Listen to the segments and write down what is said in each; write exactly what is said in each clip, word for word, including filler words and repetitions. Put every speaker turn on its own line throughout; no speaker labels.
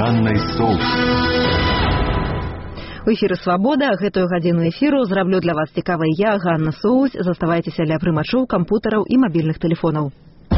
Ганнай Соус.
У эфіры «Свабода». Гэтую гадзіну эфіру зраблю для вас цікавай я, Ганна Соус. Заставайцеся ля прымачоў, кампутараў і мабільных тэлефонаў.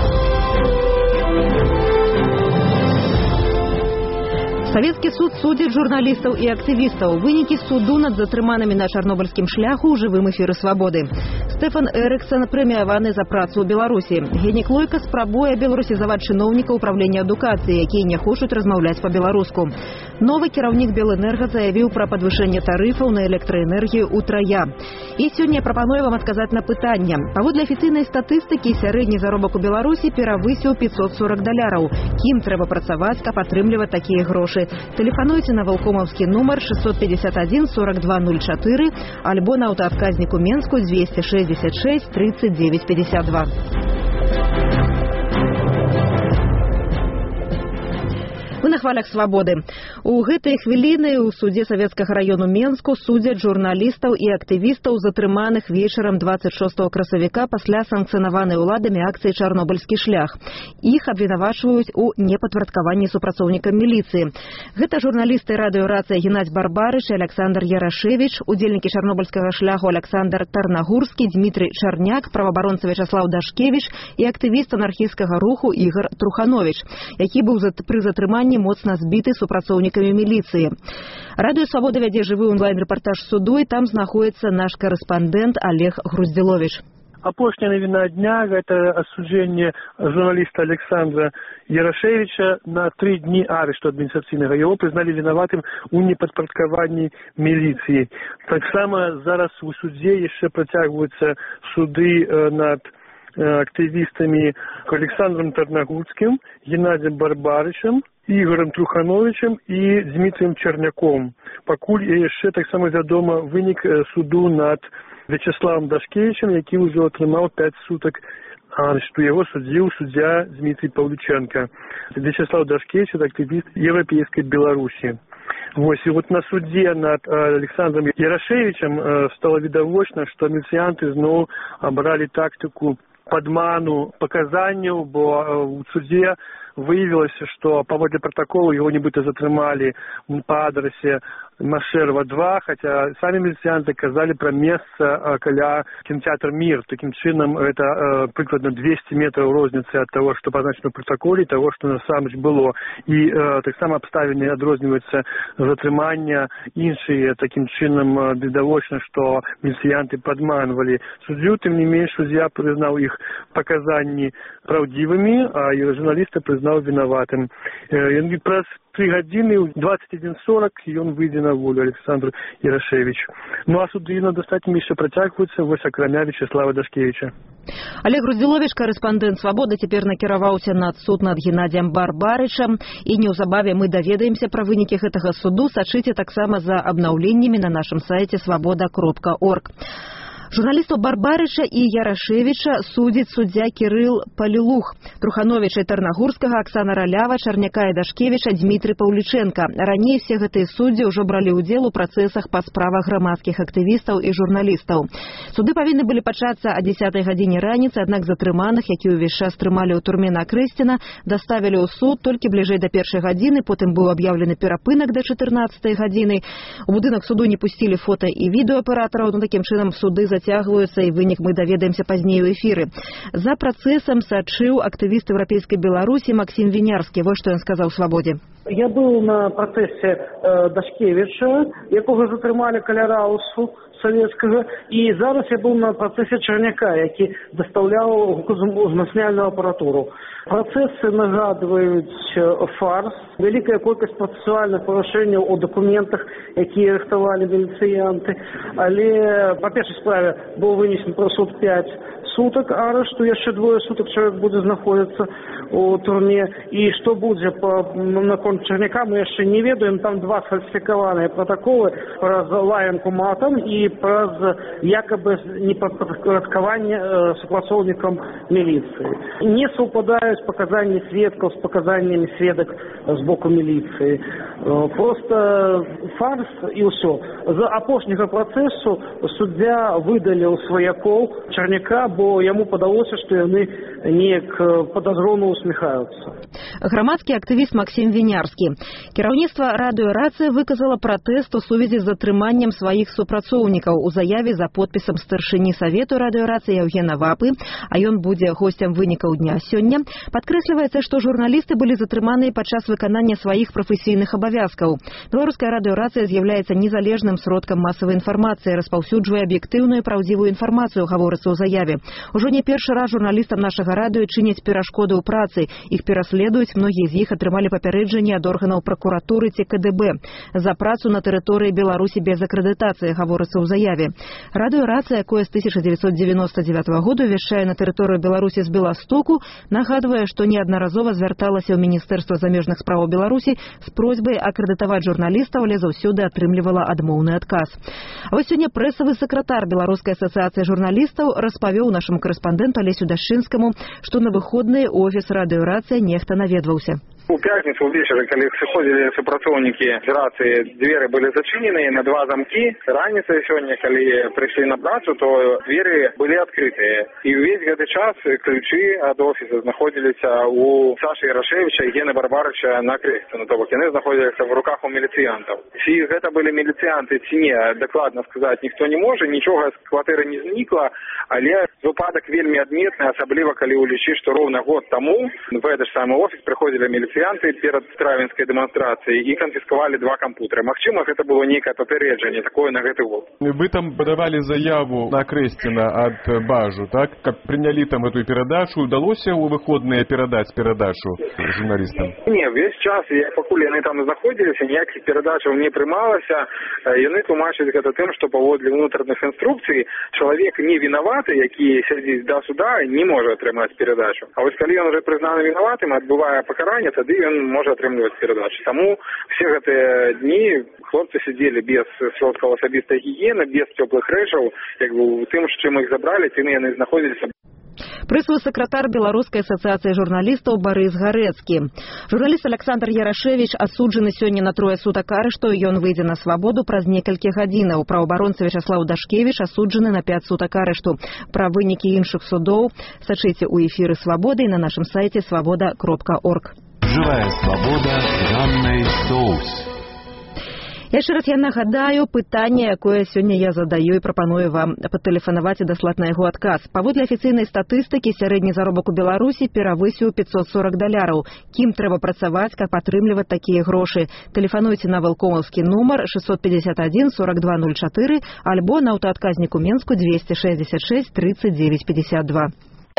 Савецкі суд судзіць журналістаў і актывістаў. Вынікі суду над затрыманымі на чарнобыльскім шляху ў жывым эфіры «Свабоды». Стэфан Эрыксон прэміяваны за працу ў Беларусі. Генік Лойка спрабуе беларусізаваць чыноўніка ўправлення адукацыі, якія не хочуць размаўляць па-беларуску. Новы кіраўнік Белэнерга заявіў пра падвышэнне тарыфаў на электраэнергію ўтрая. І сёння я прапаную вам адказаць на пытанне. Паводле афіцыйнай статыстыкі, сярэдні заробак у Беларусі перавысіў пятьсот сорок даляраў. Кім трэба працаваць, каб атрымліваць такія грошы? Тэлефануйце на валкомаўскі нумар шестьсот пятьдесят один сорок два ноль четыре альбо на аўтаадказніку Менску двести шестьдесят шесть тридцать девять пятьдесят два. Мы на хвалях «Свабоды». У гэтай хвіліны ў судзе Савецкага раёну Менску судзяць журналістаў і актывістаў, затрыманых вечарам двадцать шостага красавіка пасля санкцыянаванай уладамі акцыі «Чарнобыльскі шлях». Іх абвінавачваюць у непадпарадкаванні супрацоўнікам міліцыі. Гэта журналісты радыёрацыя Геннадзь Барбарыч і Александр Ярашевич, удзельнікі чарнобыльскага шляху Александр Тарнагурскі, Дмітрый Чарняк, праваабаронца Вячаслав Дашкевич і актывіст анархісцкага руху Ігор Труханович, які быў пры затрыманні моцна збіты супрацоўнікамі міліцыі. Радыё «Свабода» вядзе жывы онлайн-рэпартаж суду, і там знаходзіцца наш карэспандэнт Олег Груздзіловіч.
Апошняя навіна дня – гэта асуджэнне журналіста Александра Ярашевича на три дні арышту адміністрацыйнага. Яго прызналі вінаватым у непадпарадкаванні міліцыі. Таксама зараз у судзе яшчэ працягваюцца суды над актывістамі Александром Тарнагурскім, Геннадзем Барбарычем, Ігорем Трухановичем і Дмітрыем Чарняком. Пакуль яшчэ таксама вядома вынік суду над Вячаславом Дашкевичем, які ўжо атрымаў пять сутак арышту. Яго судзіў суддзя Дмітрий Павлюченко. Вячаслав Дашкевич – актывіст Еўрапейскай Беларусі. Вось, і вот на суде над Александром Ярашевичем стало відавочна, што міліцыянты зноў абралі тактыку падману паказанняў, бо у суде выявілася, што паводле пратаколу яго нібыта затрымалі па адрасе Машэрова два, хаця самі міліцыянты казалі пра месца каля кінотэатр «Мір». Такім чынам, гэта э, прыкладна двести метраў розніцы ад таго, што пазначана ў пратаколе, таго, што насамрэч было. І э, таксама абставіны адрозніваюцца затрымання іншыя. Такім чынам, відавочна, што міліцыянты падманвалі суддзю. Тым не менш, суддзя прызнаў іх паказанні праўдзівымі, а і журналіста прызнаў вінаватым. Ён праз три гадзіны, двадцать один сорок, ён выйдзе на волю, Александр Ярашевич. Ну а суды над астатнімі яшчэ працягваюцца, вось акрамя Вячаслава Дашкевича.
Олег Груздзіловіч, карэспандэнт «Свабоды», цяпер накіраваўся над суд над Геннадзем Барбарычам, і неўзабаве мы даведаемся пра вынікі гэтага суду. Сачыце таксама за абнаўленнямі на нашым сайце свабода кропка орг. Журналістаў Барбарыча і Ярашевича судзіць суддзя Кірыл Палілух, Трухановича і Тарнагурскага, Аксана Ралява, Чарняка і Дашкевича, Дмітрый Паўлюченко. Раней все гэтыя суддзі ўжо бралі ўдзел у працэсах па справах грамадскіх актывістаў і журналістаў. Суды павінны былі пачацца о дзесятай гадзіне раніцы, аднак затрыманых, які ўвесь час трымалі ў турме на Крэсціна, даставілі ў суд толькі бліжэй да першай гадзіны, потым быў аб'яўлены перапынак да чатырнаццатай гадзіны. У будынак суду не пусцілі фота і відэааператараў, но такім чынам суды зацягваюцца, і вынік мы даведаемся пазней у эфіры. За працэсам сачыў актывіст Еўрапейскай Беларусі Максим Вінярскі. Вот што ён сказаў «Свабодзе».
Я быў на працэсе э, Дашкевича, якога затрымалі каля Раусу савецкага, і зараз я быў на працэсе Чарняка, які дастаўляў узмацняльную апаратуру. Працэсы нагадваюць фарс, вялікая колькасць працэсуальных парушэнняў у дакументах, якія рыхтавалі міліцыянты, але па першай справе быў вынесен прысуд пять сутак арышту, яшчэ двое сутак чалавек будзе знаходзіцца у турме, і што будзе па наконт Чарняка, мы яшчэ не ведаем. Там два сфальсіфікаваныя пратаколы праз лаянку матам і праз якобы непадпарадкаванне э, супрацоўнікам міліцыі. Не супадаюць паказанні сведкаў з паказаннямі сведак з боку міліцыі. Э, просто фарс і ўсё. З апошняга працэсу суддзя выдаліў сваякоў Чарняка, бо яму падалося, што яны неяк падазрона усміхаюцца.
Грамадскі актывіст Максим Вінярскі Красноярскі. Кіраўніцтва радыёрацыі выказала пратэст у сувязі з затрыманнем сваіх супрацоўнікаў у заяве за подпісам старшыні Савету радыёрацыі Яўгена Вапы, а ён будзе госцем вынікаў дня сёння. Падкрэсліваецца, што журналісты былі затрыманыя падчас выканання сваіх прафесійных абавязкаў. Беларуская радыёрацыя з'яўляецца незалежным сродкам масавай інфармацыі, распаўсюджвае аб'ектыўную і праўдзівую інфармацыю, гаворыцца ў заяве. Ужо не першы раз журналістам нашага радыё чыняць перашкоды ў працы. Іх пераследуюць, многія з іх атрымалі папярэджанне ад органаў пракуратуры ці ка дэ бэ за працу на тэрыторыі Беларусі без акрэдытацыі, гаворыцца ў заяве. Радыёрацыя, якое з тысяча дзевяцьсот дзевяноста дзевятага году вяшчае на тэрыторыю Беларусі з Беластоку, нагадвае, што неаднаразова звярталася ў Міністэрства замежных спраў Беларусі з просьбай акрэдытаваць журналістаў, але заўсёды атрымлівала адмоўны адказ. А вось сёння прэсавы сакратар Беларускай асацыяцыі журналістаў распавёў нашаму корэспандэнту Алесю Дашчынскаму, што на выходныя офіс радыёрацыі нехта наведваўся.
У пятницу вечером, когда приходили супрацоўнікі рации, двери были зачинены на два замки. Раніцай сегодня, когда пришли на працу, то двери были открыты. И весь этот час ключи от офиса находились у Саши Ярошевича и Гены Барбарыча на кресте. Ну, то бок, они находились в руках у милициантов. Чи это были милицианты, чи не, докладно сказать никто не может, ничего с квартиры не зникло, але выпадок вельми адметный, особливо, когда улічыць, что ровно год тому в этот же самый офис приходили милицианты перед травенской демонстрацией и конфисковали два компьютера. Магчыма, это было некое папярэджанне такое на гэты год.
Вы там подавали заяву на Крестина от Бажу, так? Как приняли там эту передачу, удалось у выходные передать передачу журналистам?
Не, весь час, покуль они там находились, никаких передачаў не прымалася. Яны тлумачаць гэта тым, што паводле внутренних инструкций человек не виноваты, які сядзіць до суда, не может атрымаць передачу. А вот калі он уже признаны виноватым, отбывая покарание, тады ён можа атрымліваць перадачу. Таму все гэтыя дні хлопцы сидели без сродкаў асабістай гігіены, без цёплых рэчаў, як бы тым, з чым іх забралі, тым яны знаходзіліся.
Прэсавы сакратар Беларускай асацыяцыі журналістаў Барыс Гарэцкі. Журналіст Александр Ярошевич асуджаны сёння на трое сутак арышту, ён выйдзе на свабоду праз некалькі гадзінаў. Праваабаронца Вячаслав Дашкевич асуджаны на пяць сутак арышту. Пра вынікі іншых судоў сачыце ў эфіры Свабоды і на нашым сайце свабода кропка орг.
Живая свобода с Ганной Соус.
Яшчэ раз я нагадаю пытанне, якое сёння я задаю і прапаную вам патэлефанаваць і даслаць на яго адказ. Паводле афіцыйнай статыстыкі, сярэдні заробак у Беларусі перавысіў пятьсот сорок даляраў. Кім трэба працаваць, каб атрымліваць такія грошы? Тэлефануйце на валкомаўскі нумар шестьсот пятьдесят один сорок два ноль четыре альбо на аўтаадказніку Менску двести шестьдесят шесть тридцать девять пятьдесят два.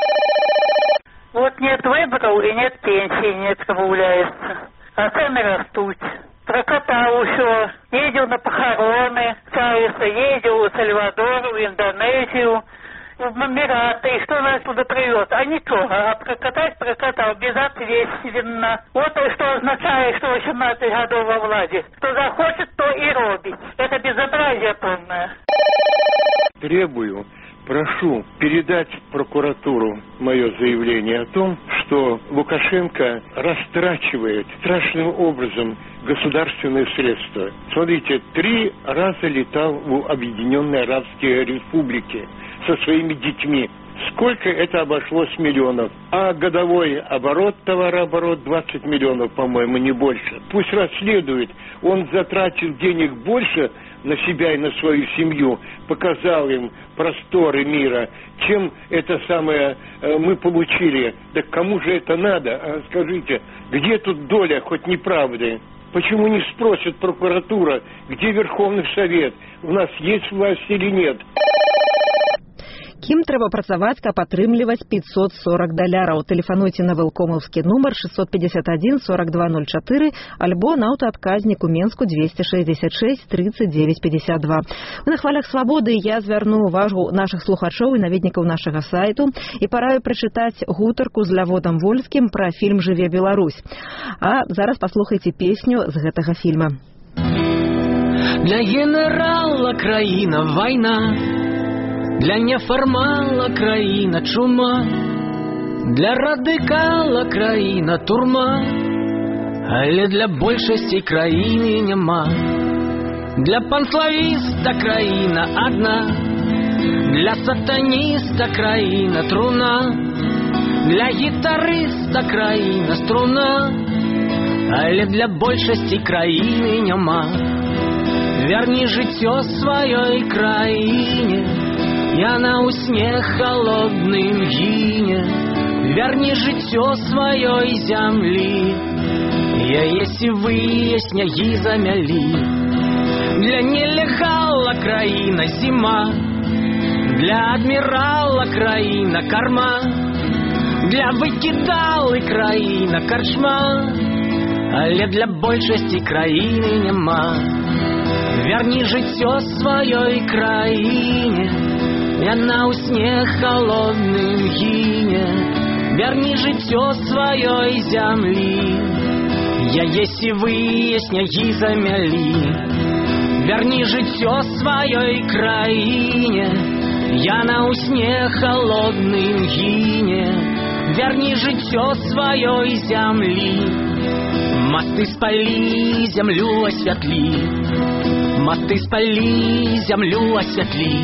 Вот нет выборов и нет пенсии, нет добавляется. А цены растут. Прокатал все. Ездил на похороны, Чавеса, ездил в Сальвадор, в Индонезию, в Эмираты. И что нас туда привез? А ничего. А прокатать прокатал безответственно. Вот что означает, что восемнадцать годов во власти. Кто захочет, то и робит. Это безобразие полное.
Требую, прошу передать в прокуратуру мое заявление о том, что Лукашенко растрачивает страшным образом государственные средства. Смотрите, три раза летал в Объединенные Арабские Республики со своими детьми. Сколько это обошлось миллионов? А годовой оборот, товарооборот двадцать миллионов, по-моему, не больше. Пусть расследует. Он затратил денег больше на себя и на свою семью, показал им просторы мира, чем это самое э, мы получили. Да кому же это надо? А скажите, где тут доля хоть неправды? Почему не спросит прокуратура, где Верховный Совет? У нас есть власть или нет?
Кім трэба працаваць, каб атрымліваць пятьсот сорок даляраў. Тэлефануйце на валкомаўскі нумар шестьсот пятьдесят один сорок два ноль четыре альбо на аўтаадказніку Менску двести шестьдесят шесть тридцать девять пятьдесят два. Вы на хвалях свабоды, я звярну увагу нашых слухачоў і наведнікаў нашага сайту і параю прачытаць гутарку з Ляводам Вольскім пра фільм «Жыве Беларусь». А зараз паслухайце песню з гэтага фільма.
Для генерала краіна вайна, для нефармала краіна чума, для радыкала краіна турма, але для большасці краіны няма. Для панславіста краіна адна, для сатаніста краіна труна, для гітарыста краіна струна, але для большасці краіны няма. Верні жыццё сваёй краіне, яна ў снег холодным гіне. Верні жыццё сваёй зямлі, яе сівыя снягі замялі. Для нелегала краіна зіма, для адмірала краіна карма, для выкідалы краіна карчма, але для большасці краіны няма. Верні жыццё сваёй краіне, яна ў снег холодным гіне. Верні жыццё сваёй зямлі, яе сівыя снягі замялі. Верні жыццё сваёй краіне, яна ў снег холодным гіне. Верні жыццё сваёй зямлі, масты спалі, зямлю асвятлі, масты спалі, зямлю асвятлі.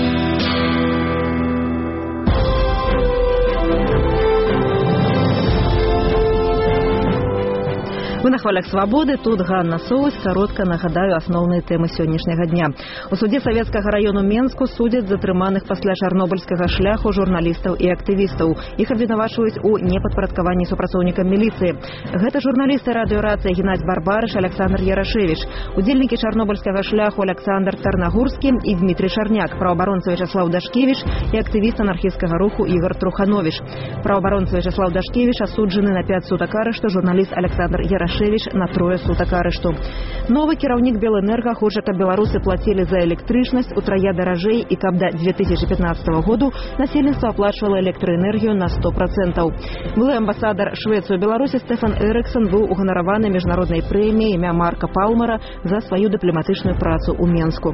Вы на хвалях свабоды, тут Ганна Соус. Коротко нагадаю асноўныя тэмы сённяшняга дня. У суде Савецкага раёну Менску судзяць затрыманых пасля чарнобыльскага шляху журналістаў і актывістаў. Іх абвінавачваюць у непадпарадкаванні супрацоўнікам міліцыі. Гэта журналісты радыёрацыі Геннадзь Барбарыш, Александр Ярашевич, удзельнікі чарнобыльскага шляху Александр Тарнагурскі і Дмітрий Шарняк, праваабаронца Вячаслав Дашкевич і актывіст анархісцкага руху Ігор Труханович. Праваабаронца Вячаслав Дашкевич асуджаны на пяць сутак арышту, журналіст Александр Ярашевич на трое сутак арышту. Новы кіраўнік Белэнерга хоча, каб беларусы плацілі за электрычнасць утрая даражэй і каб да две тысячи пятнадцатого году насельніцтва аплачвала электраэнергію на сто процентов. Былы амбасадар Швецыі ў Беларусі Стефан Эрыксон быў уганараваны міжнароднай прэміяй імя Марка Палмара за сваю дыпламатычную працу ў Менску.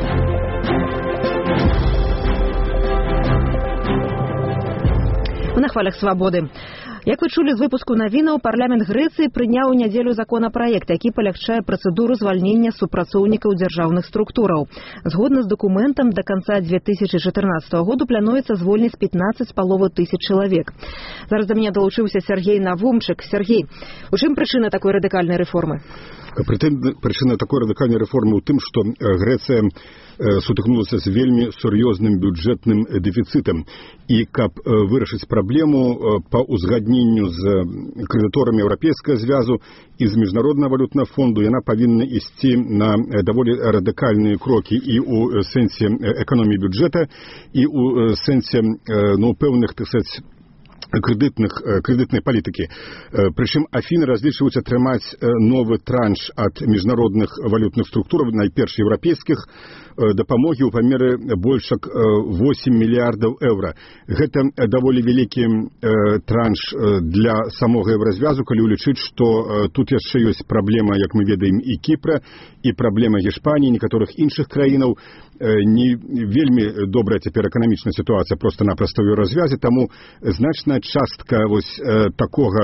На хвалях свабоды. Як вы чулі з выпуску навінаў, парламент Грэцыі прыняў у нядзелю законапраект, які палягчае працэдуру звальнення супрацоўнікаў дзяржаўных структураў. Згодна з дакументам, да канца две тысячи чатырнаццатого году плануецца звольніць пятнадцать з паловай тысяч чалавек. Зараз да мяне далучыўся Сергей Навумчык. Сергей, у чым прычына такой радыкальнай рэформы?
Прычына такой радыкальнай рэформы ў тым, што Грэцыя сутыкнулася з вельмі сур'ёзным бюджэтным дэфіцытам. І каб вырашыць праблему па ўзгадненню з крэдыторамі Еўрапейскага звязу і з Міжнароднага валютнага фонду, яна павінна ісці на даволі радыкальныя крокі і ў сэнсе эканоміі бюджэта, і ў сэнсе ну, пэўных, так сказаць, кредитных, кредитной политики. Причем Афины различивают атрымаць новый транш от международных валютных структур, найперш европейских, дапамогі ў памеры больш як восемь мільярдаў еўра. Гэта даволі вялікі транш для самога еўразвязу, калі ўлічыць, што тут яшчэ ёсць праблема, як мы ведаем, і Кіпра, і праблема Гішпаніі, некаторых іншых краінаў. Не вельмі добрая цяпер эканамічная сітуацыя проста-напроста ў еўразвязе, таму значная частка вось такога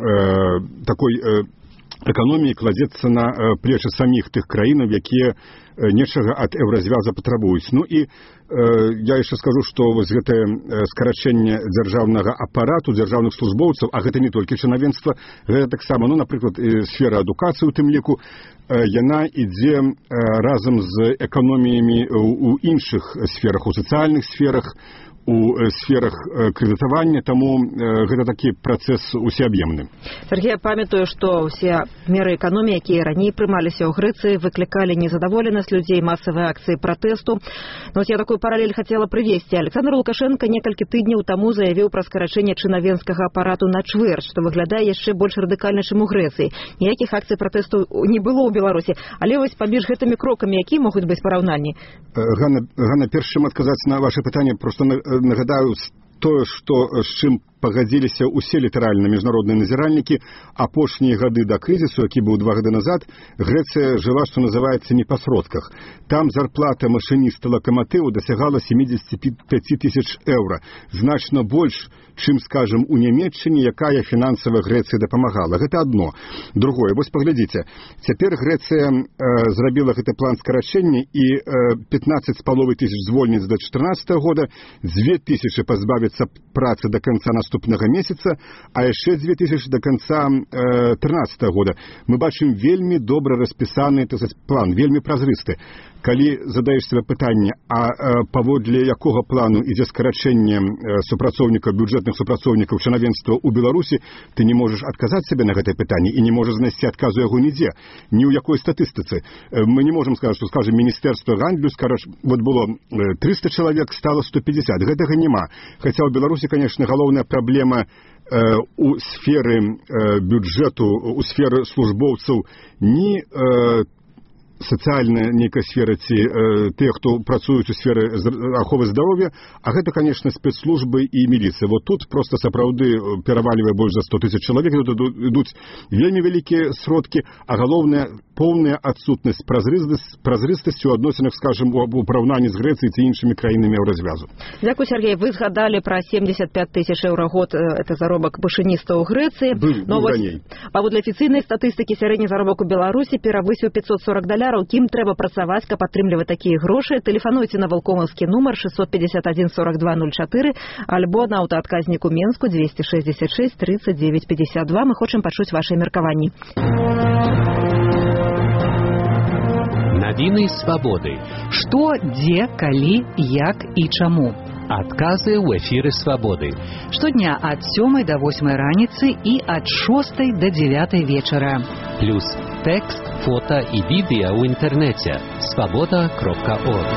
такой эканоміі кладзецца на плечы саміх тых краінаў, якія нечага ад еўразвяза патрабуюць. Ну і э, я яшчэ скажу, што вось гэтае скарачэнне дзяржаўнага апарату, дзяржаўных службоўцаў, а гэта не толькі чынавенства, гэта таксама, ну, напрыклад, сфера адукацыі у тым ліку, э, яна ідзе э, разам з эканоміямі у іншых сферах, у сацыяльных сферах, у сферах крэдытавання, таму гэта такі працэс усеаб'емны.
Сергей, памятаю, што ўсе меры эканоміі, якія раней прымаліся ў Грэцыі, выклікалі незадаволенасць людзей, масавыя акцыі пратэсту. Но вот я такую паралель хацела прывесці. Александр Лукашенко некалькі тыдняў таму заявіў пра скарачэнне чынавенскага апарату на чвэрць, што выглядае яшчэ больш радыкальна, чым у Грэцыі. Ніякіх акцый пратэсту не было ў Беларусі. Але вось паміж гэтымі крокамі, якія могуць быць параўнанні?
Ганна, Ганна, перш чым адказаць на ваше пытанне, просто нагадаю тое, што з чым пагадзіліся ўсе літаральна міжнародныя назіральнікі. Апошнія гады да крызісу, які быў два гады назад, Грэцыя жыла, што называецца, не па сродках. Там зарплата машыніста лакаматыву дасягала семьдесят пять тысяч еўра. Значна больш, чым, скажем, у Нямецчыне, якая фінансава Грэцыі дапамагала. Гэта адно. Другое, вось паглядзіце. Цяпер Грэцыя э, зрабіла гэты план скарачэння і э, пятнадцать з паловай тысяч звольніць да чатырнаццатага года, две тысячи пазбавіцца працы да канца наступнага наступнага месяца, а яшчэ дзве тысячы да канца э, трынаццатага года. Мы бачым вельмі добра распісаны план, вельмі празрысты. Калі задаеш себе пытанне, а э, паводле якога плану ідзе скарачэнне э, супрацоўнікаў, бюджэтных супрацоўнікаў чынавенства ў Беларусі, ты не можаш адказаць себе на гэтае пытанне і не можаш знайсці адказу яго нідзе, ні ў якой статыстыцы. Э, мы не можам сказаць, што, скажем, Міністэрства гандлю, скараш, вот было трыста чалавек, стало сто пятьдесят. Гэтага няма. Хаця ў Беларусі, конечно, галоўная праблема э, у сферы э, бюджэту, у сферы службоўцаў не э, сацыяльная нейкая сфера ці э, тыя, хто працуюць у сферы аховы здароўя, а гэта, конечно, спецслужбы і міліцыя. Вот тут просто сапраўды перавальвае больш за сто тысяч чалавек, тут ідуць вельмі вялікія сродкі, а галоўная поўная адсутнасць празрыстасці ў адносінах, скажем, у параўнанні з Грэцыяй ці іншымі краінамі Еўразвязу.
Дзякуй, Сергей. Вы згадалі пра семьдесят пять тысяч еўра год, это заробак башыніста ў Грэцыі.
Быў, быў раней.
Паводле афіцыйнай статыстыкі сярэдні заробак у Беларусі перавысіў пятьсот сорок даляраў. Кім трэба працаваць, каб атрымліваць такія грошы? Тэлефануйце на валкомаўскі нумар шестьсот пятьдесят один сорок два ноль четыре альбо на аўтаадказніку Менску двести шестьдесят шесть тридцать девять пятьдесят два. Мы хочам пачуць вашыя меркаванні.
Навіны свабоды.
Што, дзе, калі, як і чаму?
Адказы ў эфіры свабоды.
Штодня ад сёмай да восьмай раніцы і ад шостай да дзевятай вечара.
Плюс тэкст, фота і відэа ў інтэрнэце. свабода кропка орг.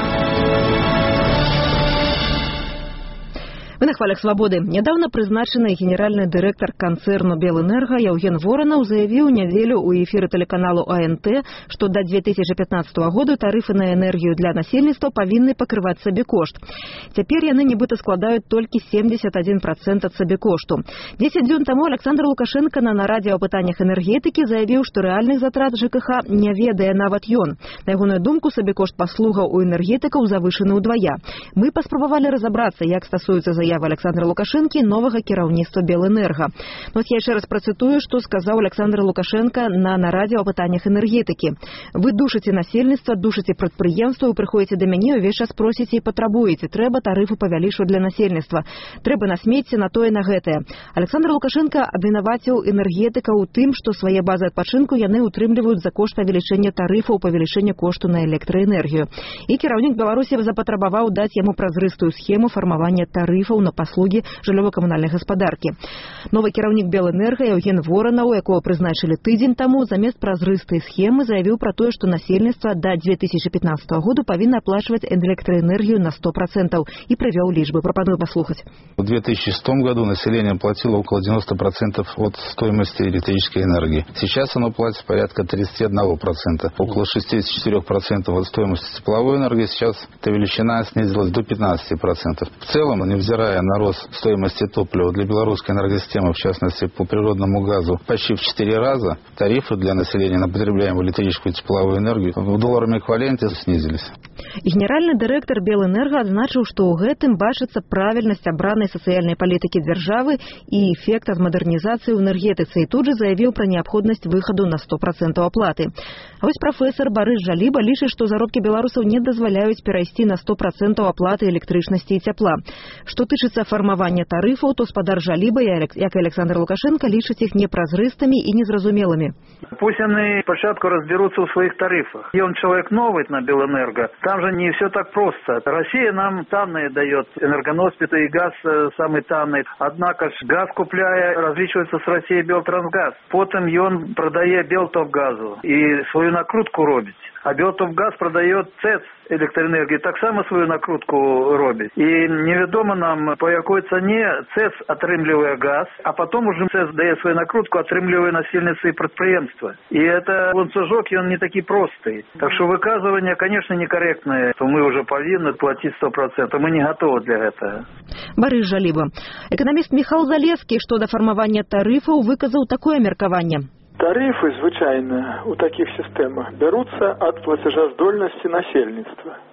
Вы на хвалях свабоды. Нядаўна прызначаны генеральны дырэктар канцэрну Белэнерга Яўген Воранаў заявіў нядзелю ў эфіры тэлеканалу А Н Т, што да две тысячи пятнадцатого году тарыфы на энергію для насельніцтва павінны пакрываць сабекошт. Цяпер яны нібыта складаюць толькі семьдесят один процент ад сабекошту. дзесяць дзён таму Александр Лукашенко на нарадзе о пытаннях энергетыкі заявіў, што рэальных затрат Ж К Х не ведае нават ён. На ягоную думку, сабекошт паслугаў у энергетыкаў завышаны ўдвая. Мы паспрабавалі разабрацца, як стасуецца заявы Александра Лукашенко новага кіраўніцтва Белэнерга. Вот я яшчэ раз працытую, што сказаў Александр Лукашенко на нарадзе о пытаннях энергетыкі. Вы душыце насельніцтва, душыце прадпрыемства, вы прыходзіце да мяне, увесь час просіце і патрабуеце. Трэба тарыфы павялічваць для насельніцтва. Трэба на смецце, на тое, на гэтае. Александр Лукашенко абвінаваціў энергетыка ў тым, што свае базы адпачынку яны утрымліваюць за кошт павелічэння тарыфаў, павелічэння кошту на электраэнергію. І кіраўнік Беларусі запатрабаваў даць яму празрыстую схему фармавання тарыфаў на паслугі жыллёва-камунальнай гаспадаркі. Новы кіраўнік Белэнерга Яўген Воранаў, якого прызначылі тыдзень таму, замест празрыстай схемы заявіў пра тое, што насельніцтва да две тысячи пятнадцатого году павінна аплачваць электраэнергію на сто процентов і прывёў лічбы. Прапаную паслухаць.
В две тысячи шестом году население платило около девяноста процентов от стоимости электрической энергии. Сейчас оно платит порядка тридцати одного процента. Около шестидесяти четырёх процентов от стоимости тепловой энергии. Сейчас эта величина снизилась до пятнадцати процентов. В целом, невзирая на рост стоимости топлива для белорусской энергосистемы, в частности по природному газу, почти в четыре раза, тарифы для населения на потребляемую электрическую и тепловую энергию в долларовом эквиваленте снизились.
Генеральны дырэктар Белэнерга адзначыў, што ў гэтым бачыцца правільнасць абранай сацыяльнай палітыкі дзяржавы і эфект ад мадэрнізацыі ў энергетыцы, і тут жа заявіў пра неабходнасць выхаду на сто процентов аплаты. А вось прафесор Барыс Жаліба лічыць, што заробкі беларусаў не дазваляюць перайсці на сто процентов аплаты электрычнасці і цяпла. Што тычыцца фармавання тарыфаў, то спадар Жаліба, як і Александр Лукашенко, лічыць іх непразрыстымі і незразумелымі.
Пусть они спочатку разберутся в своих тарифах. И он человек новый на Белэнерго. Там же не все так просто. Россия нам танные дает, энергоносители и газ самый танный. Однако ж газ купляя, различивается с Россией Белтрансгаз. Потом и он продает Белтопгазу и свою накрутку робить. А Белтопгаз продает ЦЭЦ электроэнергии, так само свою накрутку робить. И неведомо нам, по якой цене ЦЭЦ отрымливая газ, а потом уже ЦЭЦ дает свою накрутку, отрымливая насельницы и предприемства. И это ланцужок, и он не такой простый. Так что выказывание, конечно, некорректное, что мы уже повинны платить сто процентов. Мы не готовы для этого.
Барыс Жаліба. Экономист Михаил Залескі, што да фармавання тарыфаў, выказаў такое меркаванне.
Тарифы, звычайно, у таких системах берутся от платежездольности насельництва.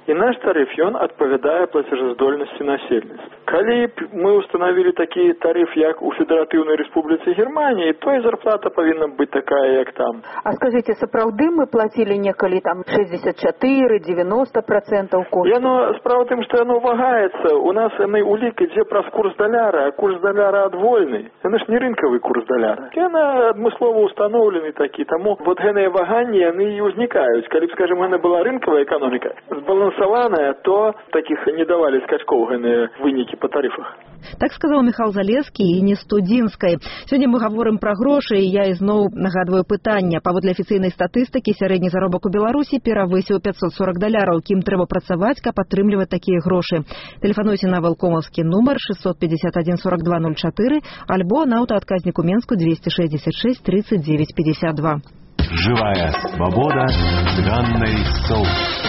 І наш тариф, ён адпавядае плацежаздольнасці насельніцтва. Калі мы установілі такі тариф, як у Федэратыўнай Рэспубліцы Германії, то і зарплата павінна быць такая, як там.
А скажите, сапраўды мы платили некалі там шестьдесят четыре девяносто процентов кошту?
Яно, справа тым, што яно вагаецца. У нас яны улік ідзе праз курс даляра, а курс даляра адвольны. Яно ж не рынкавы курс даляра. Яно адмыслова установлены такі. Таму вот гэтыя ваганні, яны і ўзнікаюць. Калі б, скажем, яна была рынкавая эканоміка, збалансаваная, то такіх не давалі скачкоў гэтыя вынікі по тарифах.
Так сказаў Михаил Залескі і не студзінскай. Сёння мы гаворым пра грошы, і я ізноў нагадваю пытанне. Паводле афіцыйнай статыстыкі, сярэдні заробак у Беларусі перавысіў пятьсот сорок даляраў. Кім трэба працаваць, каб атрымліваць такія грошы? Тэлефануйце на валкомаўскі нумар шестьсот пятьдесят один сорок два ноль четыре альбо на аўтаадказніку Менску двести шестьдесят шесть тридцать девять пятьдесят два.
Живая свобода с Ганной Соус.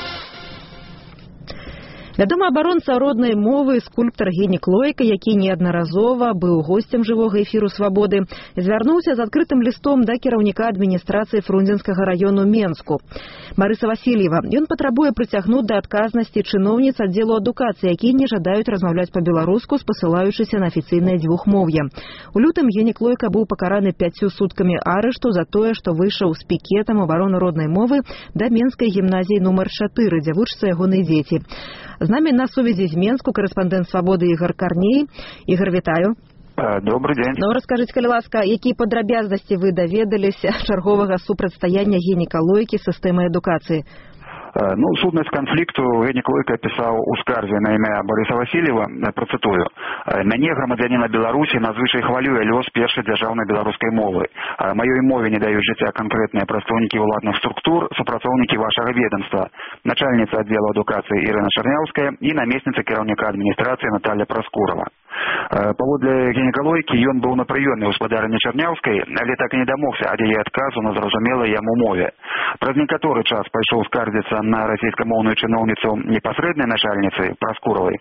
Вядомы абаронца роднай мовы, скульптар Генік Лойка, які неаднаразова быў госцем жывога эфіру «Свабоды», звярнуўся з адкрытым лістом да кіраўніка адміністрацыі Фрунзенскага раёну Менску. Марыса Васильева. Ён патрабуе прыцягнуць да адказнасці чыноўніц аддзелу адукацыі, якія не жадаюць размаўляць па-беларуску, спасылаючыся на афіцыйнае дзвюхмоўе. У лютым Генік Лойка быў пакараны пяццю суткамі арышту за тое, што выйшаў з пікетам абароны роднай мовы да Менскай гімназіі нумар чатыры, дзе вучацца ягоныя дзеці. З намі на сувязі з Менску корэспандэнт «Свабоды» Ігор Карней. Ігор, вітаю.
Добрый день.
Ну, раскажите, калі ласка, якія падрабязнасці вы даведаліся чарговага супрацьстаяння Геніка Лойкі з сістэмай адукацыі?
Ну, сутнасць канфлікту Генік Лойка пісаў у скарзе на імя Барыса Васильева, працытую. Мяне, грамадзяніна Беларусі, надзвычай хвалюе лёс першай дзяржаўнай беларускай мовы. Маёй мове не даюць жыцця канкрэтныя прадстаўнікі ўладных структур, супрацоўнікі вашага ведомства, начальніца аддзела адукацыі Ірына Чарняўская і намесніца кіраўніка адміністрацыі Наталья Праскурова. Паводле Геніка Лойкі ён быў на прыёме ў спадарні Чарняўскай, але так і не дамогся ад яе адказу на зразумелай яму мове. Праз некаторы час пайшоў скардзіцца на расійскамоўную чыноўніцу непасрэднай начальніцы Праскуровай,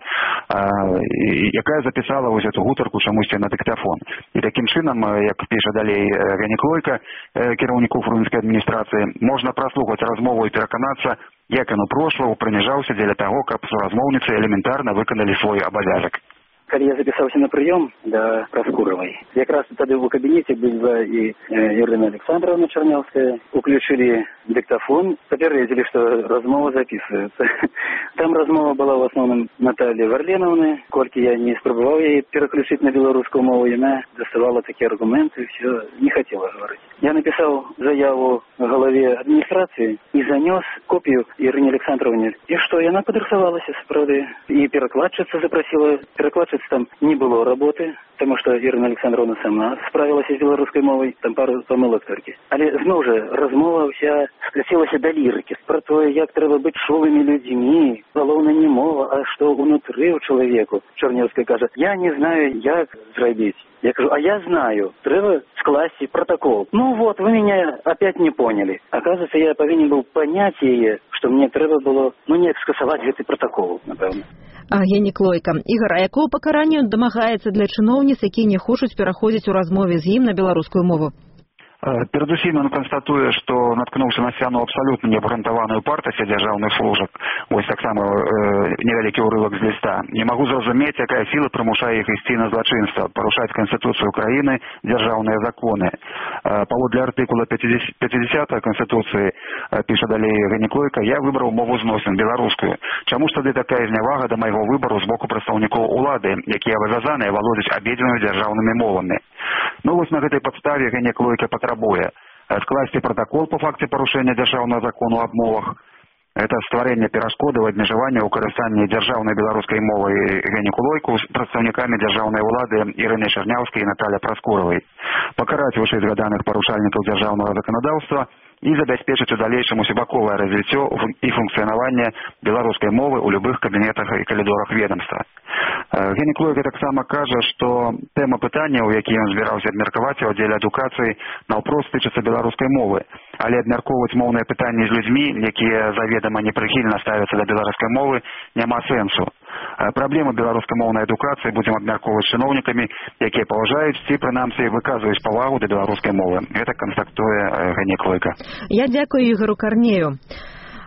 якая запісала вось эту гутарку чамусьці на дыктафон. І такім чынам, як піша далей Генік Лойка, кіраўніку фрунзенскай адміністрацыі, можна праслухаць размову і пераканацца, як ён у прошлого прыніжаўся дзеля таго, каб суразмоўніцы элементарна выканалі свой абавязак.
Калі я запісаўся на прыём да Праскуровай, якраз тады ў кабінеце была і Ірына Александровна Чарняўская, уключылі дыктафон, папярэдзілі, што размова запісваецца. Там размова была ў асноўным Натальі Варленаўны, колькі я не спрабаваў яе пераключыць на беларускую мову, яна даставала такія аргументы, все, не хацела гаварыць. Я напісаў заяву галаве адміністрацыі і занёс копію Ірыне Александровне. І што, яна падрыхтавалася, сапраўды, і перакладчыца запрасіла, перакладчыца там не было работы, потому что Ирина Александровна сама справилась з беларускай мовай, там пару памылак толькі. Але зноў жа размова ўся скацілася да лірыкі, пра тое, як трэба быць чулымі людзьмі, галоўна не мова, а што ўнутры ў чалавеку. Чарняўская кажа, я не знаю, як зрабіць. Я кажу, а я знаю, трэба скласці протокол. Ну вот, вы меня опять не поняли. Оказывается, я повинен был понять яе, что мне трэба было, ну, неяк скасаваць гэты протокол, напэўна.
А Генік Лойка. Ігор, а якого пакарання дамагаецца для чыноўніц, якія не хочуць пераходзіць у размове з ім на беларускую мову?
Перадусім ён канстатуе, што наткнуўся на сцяну абсалютна неабгрунтаваную партасці дзяржаўных служак. Вось таксама э, невялікі ўрывак з ліста. Не магу зразумець, якая сіла прымушае іх ісці на злачынства, парушаць Канстытуцыю краіны, дзяржаўныя законы. Э, паводле артыкула пятидесятого Канстытуцыі, э, піша далей Генік Лойка, я выбраў мову зносін беларускую. Чаму ж тады такая знявага да майго выбару з боку прадстаўнікоў улады, якія абавязаныя валодаць абедзвюмі дзяржаўнымі мовамі? Ну вось на гэтай падставе Генік Лойка патрабуе скласці протокол по факце парушэння дзяржаўнага закону аб мовах. Это стварэнне перашкодаў абмежавання ў карыстанні дзяржаўнай беларускай мовы Геніку Лойку з прадстаўнікамі дзяржаўнай улады Ірынай Чарняўскай і Наталья Праскуровай. Пакараць вышэйзгаданых парушальнікаў дзяржаўнага заканадаўства і забяспечыць у далейшым усебаковае развіццё і функцыянаванне беларускай мовы ў любых кабінетах і калідорах ведомства. Генік Лойка таксама кажа, што тэма пытанняў, які ён збіраўся абмеркаваць у аддзеле адукацыі, наўпрост тычыцца беларускай мовы, але абмяркоўваць моўныя пытанні з людзьмі, якія заведама непрыхільна ставяцца да беларускай мовы, няма сэнсу. Праблемы беларускамоўнай адукацыі будзем абмяркоўваць чыноўнікамі, якія паважаюць ці, прынамсі, выказваюць павагу да беларускай мовы. Гэта канстатуе Генік Лойка.
Я дзякую Ігору Карнею.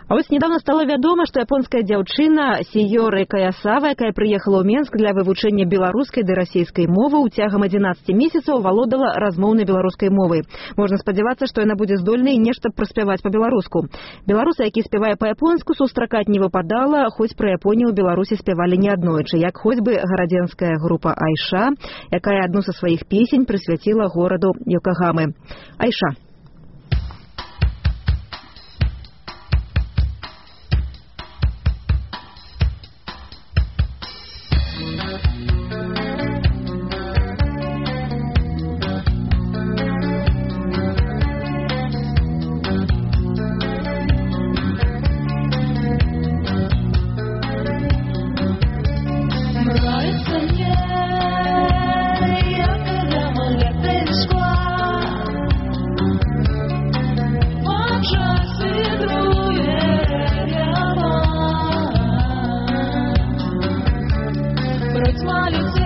А вось недавно стала вядома, што японская дзяўчына Сіёры Каясава, якая прыехала ў Менск для вывучэння беларускай ды расійскай мовы, цягам адзінаццаці месяцаў валодала размоўнай беларускай мовай. Можна спадзявацца, што яна будзе здольнай нешта праспяваць па-беларуску. Беларуса, які спявае па-японску, сустракаць не выпадала, хоць пра Японію ў Беларусі спявалі не аднойчы, як хоць бы гарадзенская група Айша, якая адну са сваіх песень прысвяціла гораду Йокагамы. Айша.
Smile.